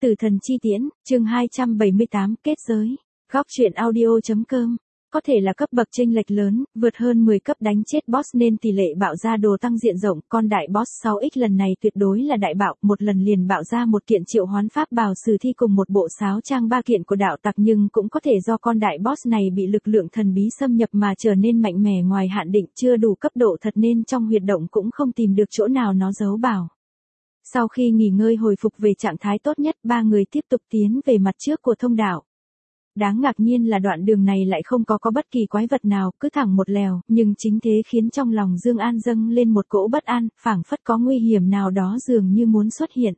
Tử thần chi tiễn, chương 278, kết giới. Góc truyện audio.com. Có thể là cấp bậc chênh lệch lớn, vượt hơn 10 cấp đánh chết boss nên tỷ lệ bạo ra đồ tăng diện rộng, con đại boss 6x lần này tuyệt đối là đại bạo, một lần liền bạo ra một kiện triệu hoán pháp bào sử thi cùng một bộ sáo trang 3 kiện của đạo tặc, nhưng cũng có thể do con đại boss này bị lực lượng thần bí xâm nhập mà trở nên mạnh mẽ ngoài hạn định, chưa đủ cấp độ thật nên trong huyệt động cũng không tìm được chỗ nào nó giấu bảo. Sau khi nghỉ ngơi hồi phục về trạng thái tốt nhất, ba người tiếp tục tiến về mặt trước của thông đạo. Đáng ngạc nhiên là đoạn đường này lại không có bất kỳ quái vật nào, cứ thẳng một lèo, nhưng chính thế khiến trong lòng Dương An dâng lên một cỗ bất an, phảng phất có nguy hiểm nào đó dường như muốn xuất hiện.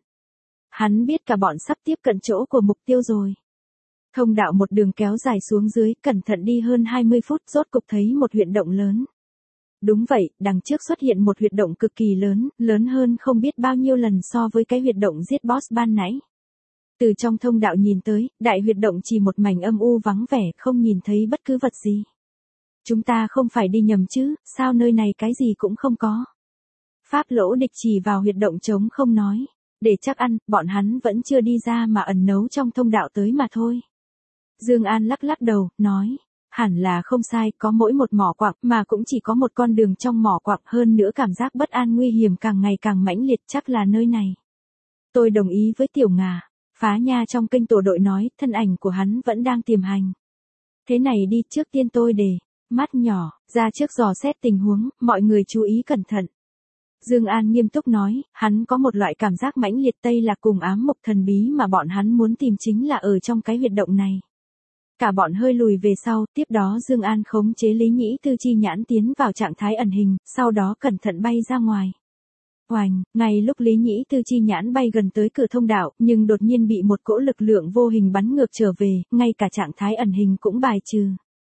Hắn biết cả bọn sắp tiếp cận chỗ của mục tiêu rồi. Thông đạo một đường kéo dài xuống dưới, cẩn thận đi hơn 20 phút, rốt cục thấy một huyệt động lớn. Đúng vậy, đằng trước xuất hiện một huyệt động cực kỳ lớn, lớn hơn không biết bao nhiêu lần so với cái huyệt động giết boss ban nãy. Từ trong thông đạo nhìn tới, đại huyệt động chỉ một mảnh âm u vắng vẻ, không nhìn thấy bất cứ vật gì. Chúng ta không phải đi nhầm chứ, sao nơi này cái gì cũng không có. Pháp Lỗ Địch chỉ vào huyệt động trống không nói. Để chắc ăn, bọn hắn vẫn chưa đi ra mà ẩn nấu trong thông đạo tới mà thôi. Dương An lắc lắc đầu, nói. Hẳn là không sai, có mỗi một mỏ quặng mà cũng chỉ có một con đường trong mỏ quặng, hơn nữa cảm giác bất an nguy hiểm càng ngày càng mãnh liệt, chắc là nơi này. Tôi đồng ý với Tiểu Ngà. Phá Nha trong kênh tổ đội nói, thân ảnh của hắn vẫn đang tiềm hành. Thế này đi, trước tiên tôi để mắt nhỏ ra trước dò xét tình huống, mọi người chú ý cẩn thận. Dương An nghiêm túc nói, hắn có một loại cảm giác mãnh liệt Tây Lạc cùng ám mộc thần bí mà bọn hắn muốn tìm chính là ở trong cái huyệt động này. Cả bọn hơi lùi về sau, tiếp đó Dương An khống chế Lý Nhĩ Tư Chi Nhãn tiến vào trạng thái ẩn hình, sau đó cẩn thận bay ra ngoài. Oành, ngay lúc Lý Nhĩ Tư Chi Nhãn bay gần tới cửa thông đạo, nhưng đột nhiên bị một cỗ lực lượng vô hình bắn ngược trở về, ngay cả trạng thái ẩn hình cũng bài trừ.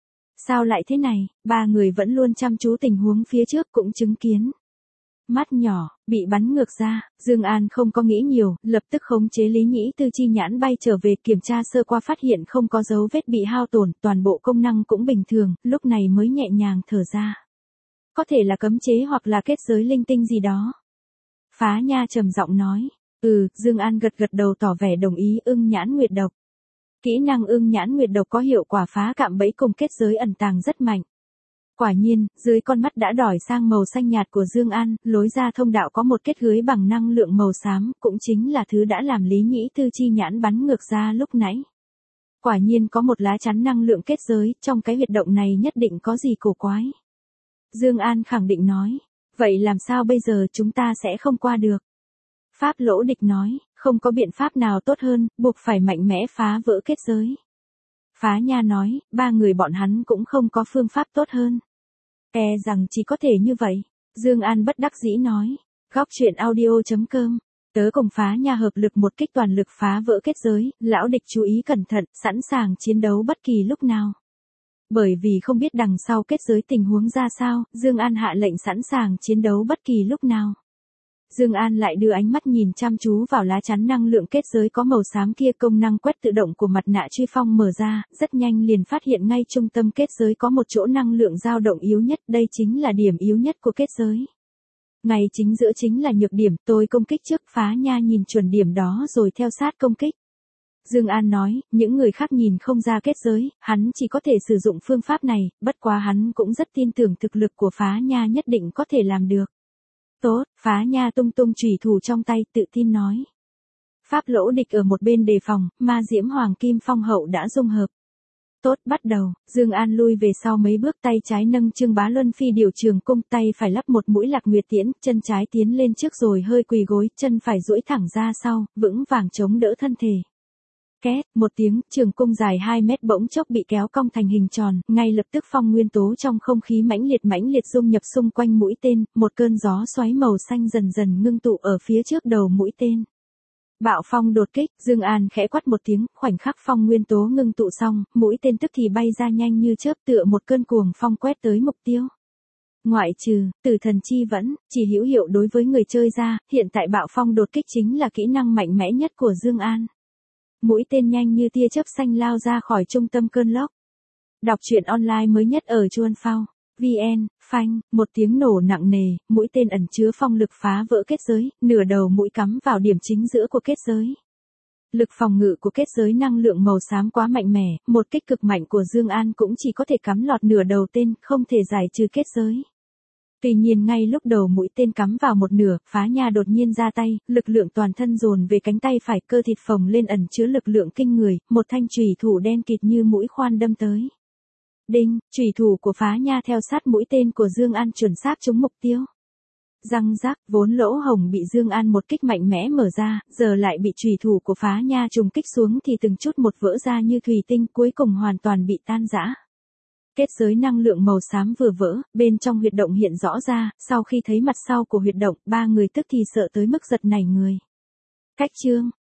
Sao lại thế này? Ba người vẫn luôn chăm chú tình huống phía trước cũng chứng kiến. Mắt nhỏ, bị bắn ngược ra, Dương An không có nghĩ nhiều, lập tức khống chế Lý Nhĩ Tư Chi Nhãn bay trở về, kiểm tra sơ qua phát hiện không có dấu vết bị hao tổn, toàn bộ công năng cũng bình thường, lúc này mới nhẹ nhàng thở ra. Có thể là cấm chế hoặc là kết giới linh tinh gì đó. Phá Nha trầm giọng nói. Dương An gật gật đầu tỏ vẻ đồng ý. Ưng nhãn nguyệt độc. Kỹ năng ưng nhãn nguyệt độc có hiệu quả phá cạm bẫy cùng kết giới ẩn tàng rất mạnh. Quả nhiên, dưới con mắt đã đỏ sang màu xanh nhạt của Dương An, lối ra thông đạo có một kết gưới bằng năng lượng màu xám, cũng chính là thứ đã làm Lý Nhĩ Tư Chi Nhãn bắn ngược ra lúc nãy. Quả nhiên có một lá chắn năng lượng kết giới, trong cái huyệt động này nhất định có gì cổ quái. Dương An khẳng định nói. Vậy làm sao bây giờ, chúng ta sẽ không qua được. Pháp Lỗ Địch nói, không có biện pháp nào tốt hơn, buộc phải mạnh mẽ phá vỡ kết giới. Phá Nha nói, ba người bọn hắn cũng không có phương pháp tốt hơn. Rằng chỉ có thể như vậy. Dương An bất đắc dĩ nói. Góc truyện audio.com. Tớ cùng Phá Nha hợp lực một kích toàn lực phá vỡ kết giới, Lão Địch chú ý cẩn thận, sẵn sàng chiến đấu bất kỳ lúc nào. Bởi vì không biết đằng sau kết giới tình huống ra sao, Dương An hạ lệnh sẵn sàng chiến đấu bất kỳ lúc nào. Dương An lại đưa ánh mắt nhìn chăm chú vào lá chắn năng lượng kết giới có màu xám kia, công năng quét tự động của mặt nạ truy phong mở ra, rất nhanh liền phát hiện ngay trung tâm kết giới có một chỗ năng lượng dao động yếu nhất, đây chính là điểm yếu nhất của kết giới. Ngay chính giữa chính là nhược điểm, tôi công kích trước. Phá Nha nhìn chuẩn điểm đó rồi theo sát công kích. Dương An nói, những người khác nhìn không ra kết giới, hắn chỉ có thể sử dụng phương pháp này, bất quá hắn cũng rất tin tưởng thực lực của Phá Nha nhất định có thể làm được. Tốt, Phá Nha tung tung chủy thủ trong tay, tự tin nói. Pháp Lỗ Địch ở một bên đề phòng, ma diễm hoàng kim phong hậu đã dung hợp. Tốt, bắt đầu. Dương An lui về sau mấy bước, tay trái nâng Trương Bá Luân phi điều trường cung, tay phải lắp một mũi Lạc Nguyệt tiễn, chân trái tiến lên trước rồi hơi quỳ gối, chân phải duỗi thẳng ra sau, vững vàng chống đỡ thân thể. Két, một tiếng, trường cung dài 2 mét bỗng chốc bị kéo cong thành hình tròn, ngay lập tức phong nguyên tố trong không khí mãnh liệt dung nhập xung quanh mũi tên, một cơn gió xoáy màu xanh dần dần ngưng tụ ở phía trước đầu mũi tên. Bạo phong đột kích, Dương An khẽ quát một tiếng, khoảnh khắc phong nguyên tố ngưng tụ xong, mũi tên tức thì bay ra nhanh như chớp, tựa một cơn cuồng phong quét tới mục tiêu. Ngoại trừ Tử thần chi vẫn, chỉ hữu hiệu đối với người chơi ra, hiện tại bạo phong đột kích chính là kỹ năng mạnh mẽ nhất của Dương An. Mũi tên nhanh như tia chớp xanh lao ra khỏi trung tâm cơn lốc. Đọc truyện online mới nhất ở Chuan Phao. VN, phanh, một tiếng nổ nặng nề, mũi tên ẩn chứa phong lực phá vỡ kết giới, nửa đầu mũi cắm vào điểm chính giữa của kết giới. Lực phòng ngự của kết giới năng lượng màu xám quá mạnh mẽ, một kích cực mạnh của Dương An cũng chỉ có thể cắm lọt nửa đầu tên, không thể giải trừ kết giới. Tuy nhiên ngay lúc đầu mũi tên cắm vào một nửa, Phá Nha đột nhiên ra tay, lực lượng toàn thân dồn về cánh tay phải, cơ thịt phồng lên ẩn chứa lực lượng kinh người, một thanh chùy thủ đen kịt như mũi khoan đâm tới. Đinh, chùy thủ của Phá Nha theo sát mũi tên của Dương An chuẩn xác trúng mục tiêu. Răng rắc, vốn lỗ hổng bị Dương An một kích mạnh mẽ mở ra, giờ lại bị chùy thủ của Phá Nha trùng kích xuống thì từng chút một vỡ ra như thủy tinh, cuối cùng hoàn toàn bị tan rã. Kết giới năng lượng màu xám vừa vỡ, bên trong huyệt động hiện rõ ra, sau khi thấy mặt sau của huyệt động, ba người tức thì sợ tới mức giật nảy người. Cách chương